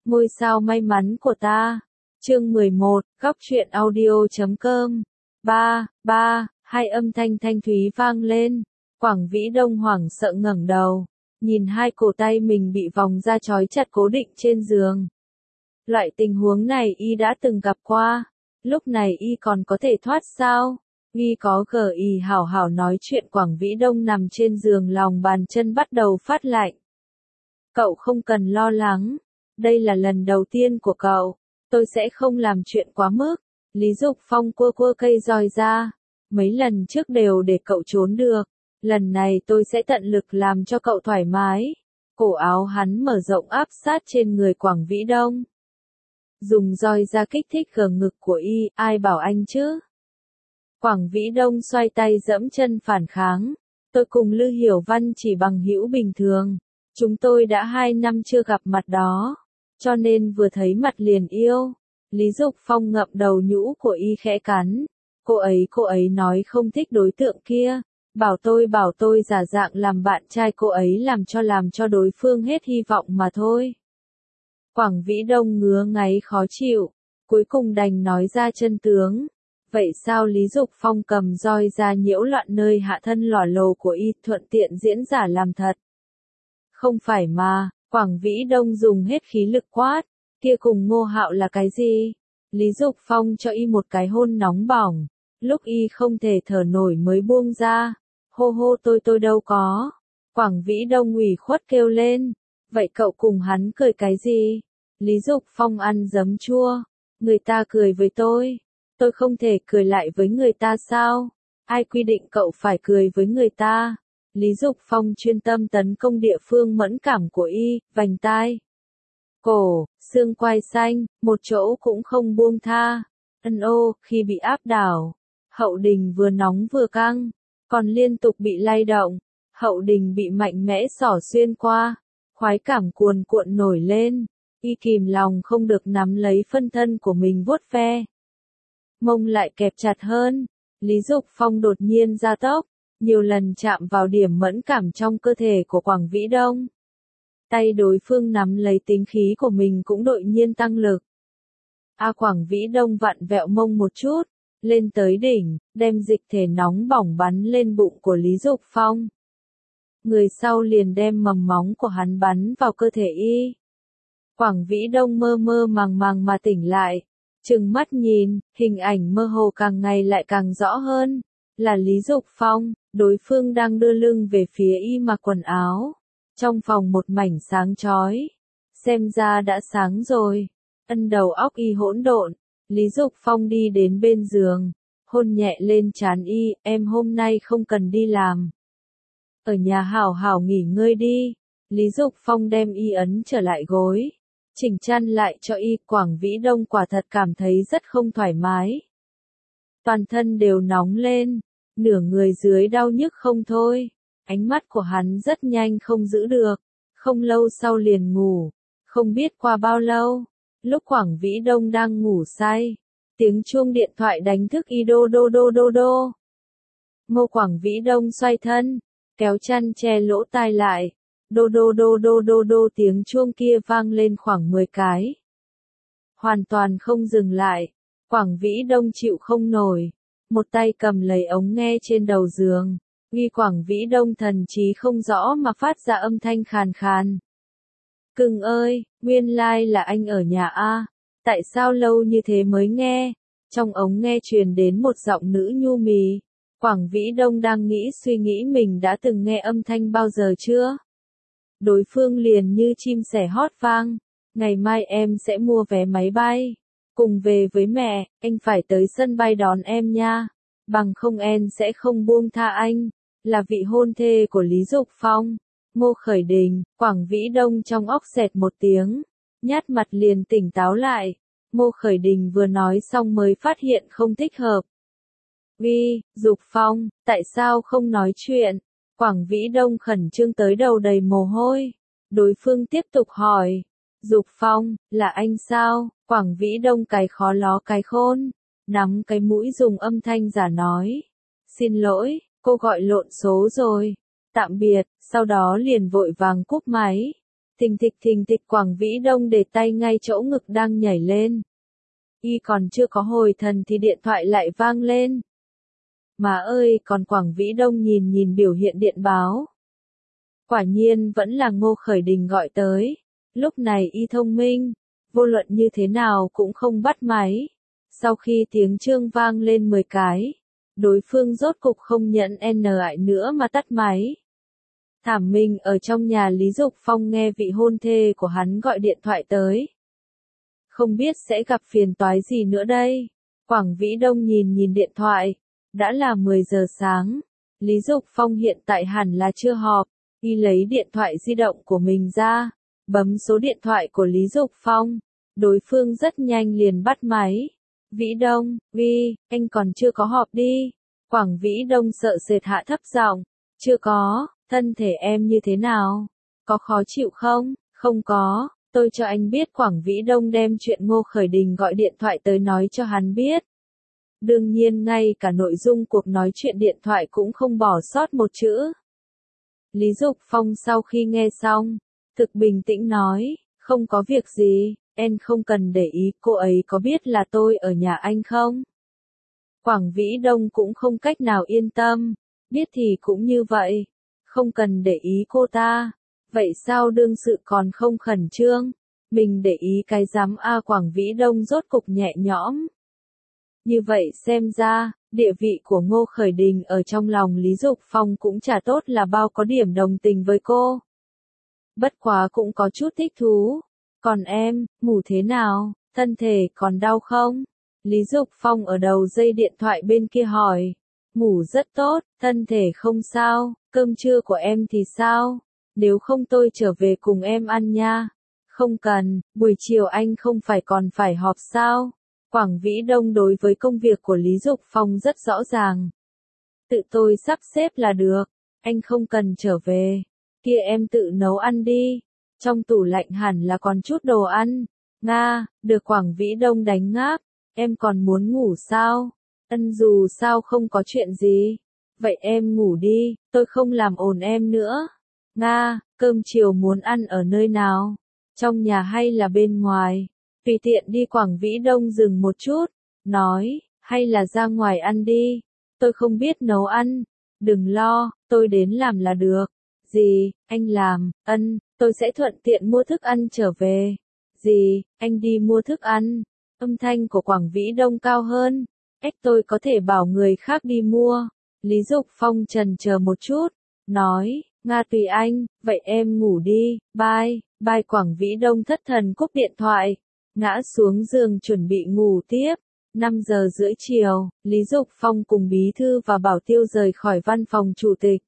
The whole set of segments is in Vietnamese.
Ngôi sao may mắn của ta. Chương 11, góc truyện audio.com. Hai âm thanh thanh thúy vang lên. Quảng Vĩ Đông hoảng sợ ngẩng đầu, nhìn hai cổ tay mình bị vòng da trói chặt cố định trên giường. Loại tình huống này y đã từng gặp qua, lúc này y còn có thể thoát sao? Y có gỉ hảo hảo nói chuyện. Quảng Vĩ Đông nằm trên giường, lòng bàn chân bắt đầu phát lạnh. Cậu không cần lo lắng, đây là lần đầu tiên của cậu, tôi sẽ không làm chuyện quá mức. Lý Dục Phong cua cây roi ra, mấy lần trước đều để cậu trốn được, lần này tôi sẽ tận lực làm cho cậu thoải mái. Cổ áo hắn mở rộng áp sát trên người Quảng Vĩ Đông, dùng roi ra kích thích gờ ngực của y. Ai bảo anh chứ? Quảng Vĩ Đông xoay tay giẫm chân phản kháng. Tôi cùng Lư Hiểu Văn chỉ bằng hữu bình thường, chúng tôi đã 2 năm chưa gặp mặt đó, cho nên vừa thấy mặt liền yêu. Lý Dục Phong ngậm đầu nhũ của y khẽ cắn. Cô ấy nói không thích đối tượng kia, bảo tôi giả dạng làm bạn trai cô ấy, làm cho đối phương hết hy vọng mà thôi. Quảng Vĩ Đông ngứa ngáy khó chịu, cuối cùng đành nói ra chân tướng. Vậy sao? Lý Dục Phong cầm roi ra nhiễu loạn nơi hạ thân lỏa lồ của y, thuận tiện diễn giả làm thật. Không phải mà, Quảng Vĩ Đông dùng hết khí lực quát, kia cùng Ngô Hạo là cái gì? Lý Dục Phong cho y một cái hôn nóng bỏng, lúc y không thể thở nổi mới buông ra. Hô tôi đâu có. Quảng Vĩ Đông ủy khuất kêu lên. Vậy cậu cùng hắn cười cái gì? Lý Dục Phong ăn giấm chua. Người ta cười với tôi không thể cười lại với người ta sao? Ai quy định cậu phải cười với người ta? Lý Dục Phong chuyên tâm tấn công địa phương mẫn cảm của y, vành tai, cổ, xương quai xanh, một chỗ cũng không buông tha. Khi bị áp đảo, hậu đình vừa nóng vừa căng, còn liên tục bị lay động. Hậu đình bị mạnh mẽ xỏ xuyên qua, khoái cảm cuồn cuộn nổi lên, y kìm lòng không được nắm lấy phân thân của mình vuốt ve. Mông lại kẹp chặt hơn. Lý Dục Phong đột nhiên gia tốc, nhiều lần chạm vào điểm mẫn cảm trong cơ thể của Quảng Vĩ Đông. Tay đối phương nắm lấy tính khí của mình cũng đột nhiên tăng lực. Quảng Vĩ Đông vặn vẹo mông một chút, lên tới đỉnh, đem dịch thể nóng bỏng bắn lên bụng của Lý Dục Phong. Người sau liền đem mầm móng của hắn bắn vào cơ thể y. Quảng Vĩ Đông mơ mơ màng mà tỉnh lại, trừng mắt nhìn, hình ảnh mơ hồ càng ngày lại càng rõ hơn. Là Lý Dục Phong, đối phương đang đưa lưng về phía y mặc quần áo. Trong phòng một mảnh sáng chói. Xem ra đã sáng rồi. Đầu óc y hỗn độn. Lý Dục Phong đi đến bên giường, hôn nhẹ lên trán y. Em hôm nay không cần đi làm, ở nhà hảo hảo nghỉ ngơi đi. Lý Dục Phong đem y ấn trở lại gối, chỉnh chăn lại cho y. Quảng Vĩ Đông quả thật cảm thấy rất không thoải mái. Toàn thân đều nóng lên, nửa người dưới đau nhức không thôi. Ánh mắt của hắn rất nhanh không giữ được, không lâu sau liền ngủ. Không biết qua bao lâu, lúc Quảng Vĩ Đông đang ngủ say, tiếng chuông điện thoại đánh thức y. Đô. Ngô Quảng Vĩ Đông xoay thân, kéo chăn che lỗ tai lại. Đô, tiếng chuông kia vang lên khoảng 10 cái. Hoàn toàn không dừng lại. Quảng Vĩ Đông chịu không nổi, một tay cầm lấy ống nghe trên đầu giường. Quảng Vĩ Đông thần trí không rõ mà phát ra âm thanh khàn khàn. Cưng ơi, nguyên lai là anh ở nhà a. Tại sao lâu như thế mới nghe? Trong ống nghe truyền đến một giọng nữ nhu mì. Quảng Vĩ Đông đang suy nghĩ mình đã từng nghe âm thanh bao giờ chưa? Đối phương liền như chim sẻ hót vang. Ngày mai em sẽ mua vé máy bay, cùng về với mẹ, anh phải tới sân bay đón em nha. Bằng không em sẽ không buông tha anh. Là vị hôn thê của Lý Dục Phong, Ngô Khởi Đình. Quảng Vĩ Đông trong óc xẹt một tiếng, nhát mặt liền tỉnh táo lại. Ngô Khởi Đình vừa nói xong mới phát hiện không thích hợp. Dục Phong, tại sao không nói chuyện? Quảng Vĩ Đông khẩn trương tới đầu đầy mồ hôi. Đối phương tiếp tục hỏi. Dục Phong, là anh sao? Quảng Vĩ Đông cái khó ló cái khôn, nắm cái mũi dùng âm thanh giả nói. Xin lỗi, cô gọi lộn số rồi. Tạm biệt, sau đó liền vội vàng cúp máy. Thình thịch Quảng Vĩ Đông để tay ngay chỗ ngực đang nhảy lên. Y còn chưa có hồi thần thì điện thoại lại vang lên. Má ơi, còn Quảng Vĩ Đông nhìn biểu hiện điện báo. Quả nhiên vẫn là Ngô Khởi Đình gọi tới. Lúc này y thông minh, vô luận như thế nào cũng không bắt máy. Sau khi tiếng chuông vang lên 10 cái, đối phương rốt cục không nhận N ại nữa mà tắt máy. Thảm mình ở trong nhà Lý Dục Phong nghe vị hôn thê của hắn gọi điện thoại tới. Không biết sẽ gặp phiền toái gì nữa đây. Quảng Vĩ Đông nhìn điện thoại. Đã là 10 giờ sáng. Lý Dục Phong hiện tại hẳn là chưa họp. Y lấy điện thoại di động của mình ra. Bấm số điện thoại của Lý Dục Phong. Đối phương rất nhanh liền bắt máy. Vĩ Đông, anh còn chưa có họp đi. Quảng Vĩ Đông sợ sệt hạ thấp giọng. Chưa có, thân thể em như thế nào? Có khó chịu không? Không có, tôi cho anh biết. Quảng Vĩ Đông đem chuyện Ngô Khởi Đình gọi điện thoại tới nói cho hắn biết. Đương nhiên ngay cả nội dung cuộc nói chuyện điện thoại cũng không bỏ sót một chữ. Lý Dục Phong sau khi nghe xong, thực bình tĩnh nói, không có việc gì, em không cần để ý. Cô ấy có biết là tôi ở nhà anh không? Quảng Vĩ Đông cũng không cách nào yên tâm, biết thì cũng như vậy, không cần để ý cô ta. Vậy sao đương sự còn không khẩn trương? Mình để ý cái rắm a. Quảng Vĩ Đông rốt cục nhẹ nhõm. Như vậy xem ra, địa vị của Ngô Khởi Đình ở trong lòng Lý Dục Phong cũng chả tốt là bao, có điểm đồng tình với cô. Bất quá cũng có chút thích thú. Còn em, ngủ thế nào, thân thể còn đau không? Lý Dục Phong ở đầu dây điện thoại bên kia hỏi. Ngủ rất tốt, thân thể không sao, cơm trưa của em thì sao? Nếu không tôi trở về cùng em ăn nha. Không cần, buổi chiều anh không phải còn phải họp sao? Quảng Vĩ Đông đối với công việc của Lý Dục Phong rất rõ ràng. Tự tôi sắp xếp là được, anh không cần trở về. Kia em tự nấu ăn đi, trong tủ lạnh hẳn là còn chút đồ ăn. Nga, được. Quảng Vĩ Đông đánh ngáp. Em còn muốn ngủ sao? Dù sao không có chuyện gì. Vậy em ngủ đi, tôi không làm ồn em nữa. Nga, cơm chiều muốn ăn ở nơi nào? Trong nhà hay là bên ngoài? Tùy tiện đi. Quảng Vĩ Đông dừng một chút, nói, hay là ra ngoài ăn đi. Tôi không biết nấu ăn. Đừng lo, tôi đến làm là được. Gì, anh làm, tôi sẽ thuận tiện mua thức ăn trở về. Gì, anh đi mua thức ăn? Âm thanh của Quảng Vĩ Đông cao hơn. Tôi có thể bảo người khác đi mua. Lý Dục Phong chần chờ một chút, nói, Nga tùy anh, vậy em ngủ đi, bye. Quảng Vĩ Đông thất thần cúp điện thoại, ngã xuống giường chuẩn bị ngủ tiếp. 5 giờ rưỡi chiều, Lý Dục Phong cùng Bí Thư và Bảo Tiêu rời khỏi văn phòng chủ tịch.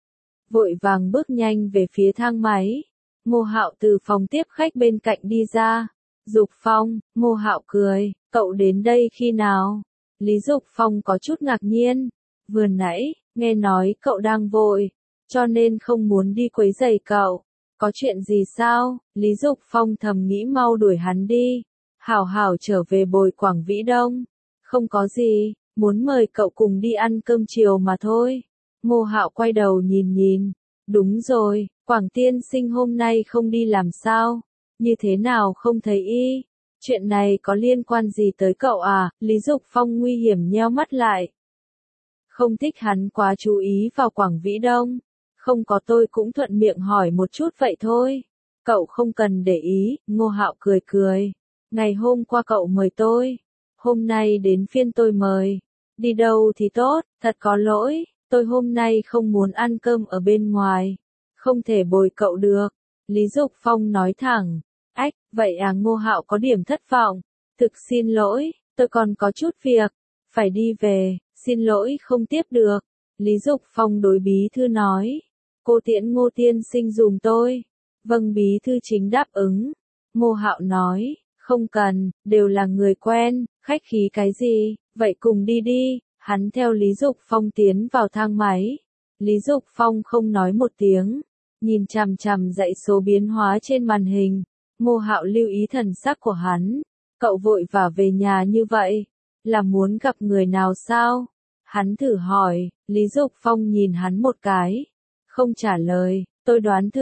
Vội vàng bước nhanh về phía thang máy. Ngô Hạo từ phòng tiếp khách bên cạnh đi ra. Dục Phong, Ngô Hạo cười, cậu đến đây khi nào? Lý Dục Phong có chút ngạc nhiên. Vừa nãy, nghe nói cậu đang vội, cho nên không muốn đi quấy rầy cậu. Có chuyện gì sao? Lý Dục Phong thầm nghĩ mau đuổi hắn đi. Hảo hảo trở về bồi Quảng Vĩ Đông. Không có gì, muốn mời cậu cùng đi ăn cơm chiều mà thôi. Ngô Hạo quay đầu nhìn. Đúng rồi, Quảng tiên sinh hôm nay không đi làm sao? Như thế nào không thấy y? Chuyện này có liên quan gì tới cậu à? Lý Dục Phong nguy hiểm nheo mắt lại. Không thích hắn quá chú ý vào Quảng Vĩ Đông. Không có, tôi cũng thuận miệng hỏi một chút vậy thôi. Cậu không cần để ý. Ngô Hạo cười. Ngày hôm qua cậu mời tôi. Hôm nay đến phiên tôi mời. Đi đâu thì tốt, thật có lỗi. Tôi hôm nay không muốn ăn cơm ở bên ngoài. Không thể bồi cậu được. Lý Dục Phong nói thẳng. Vậy à? Ngô Hạo có điểm thất vọng. Thực xin lỗi, tôi còn có chút việc. Phải đi về, xin lỗi không tiếp được. Lý Dục Phong đối Bí Thư nói. Cô tiễn Ngô tiên sinh dùm tôi. Vâng. Bí Thư chính đáp ứng. Ngô Hạo nói, không cần, đều là người quen, khách khí cái gì, vậy cùng đi. Hắn theo Lý Dục Phong tiến vào thang máy. Lý Dục Phong không nói một tiếng, nhìn chằm dãy số biến hóa trên màn hình. Ngô Hạo lưu ý thần sắc của hắn. Cậu vội vã về nhà như vậy, là muốn gặp người nào sao? Hắn thử hỏi. Lý Dục Phong nhìn hắn một cái, không trả lời. Tôi đoán thử,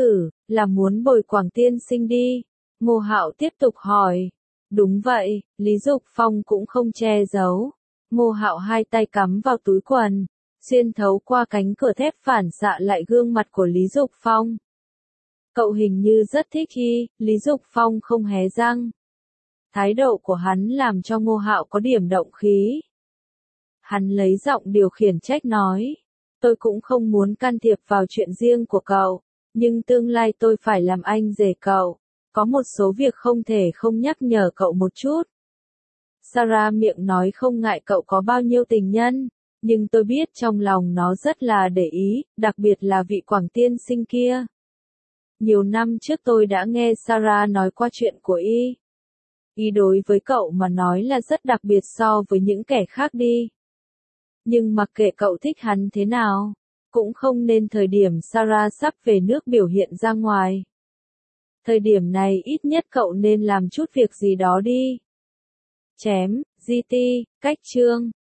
Là muốn bồi Quảng tiên sinh đi. Ngô Hạo tiếp tục hỏi. Đúng vậy, Lý Dục Phong cũng không che giấu. Ngô Hạo hai tay cắm vào túi quần, xuyên thấu qua cánh cửa thép phản xạ lại gương mặt của Lý Dục Phong. Cậu hình như rất thích khi, Lý Dục Phong không hé răng. Thái độ của hắn làm cho Ngô Hạo có điểm động khí. Hắn lấy giọng điều khiển trách nói. Tôi cũng không muốn can thiệp vào chuyện riêng của cậu, nhưng tương lai tôi phải làm anh rể cậu. Có một số việc không thể không nhắc nhở cậu một chút. Sarah miệng nói không ngại cậu có bao nhiêu tình nhân, nhưng tôi biết trong lòng nó rất là để ý, đặc biệt là vị Quảng tiên sinh kia. Nhiều năm trước tôi đã nghe Sarah nói qua chuyện của y. Y đối với cậu mà nói là rất đặc biệt so với những kẻ khác đi. Nhưng mặc kệ cậu thích hắn thế nào, cũng không nên thời điểm Sarah sắp về nước biểu hiện ra ngoài. Thời điểm này ít nhất cậu nên làm chút việc gì đó đi. Chém, GT, cách chương.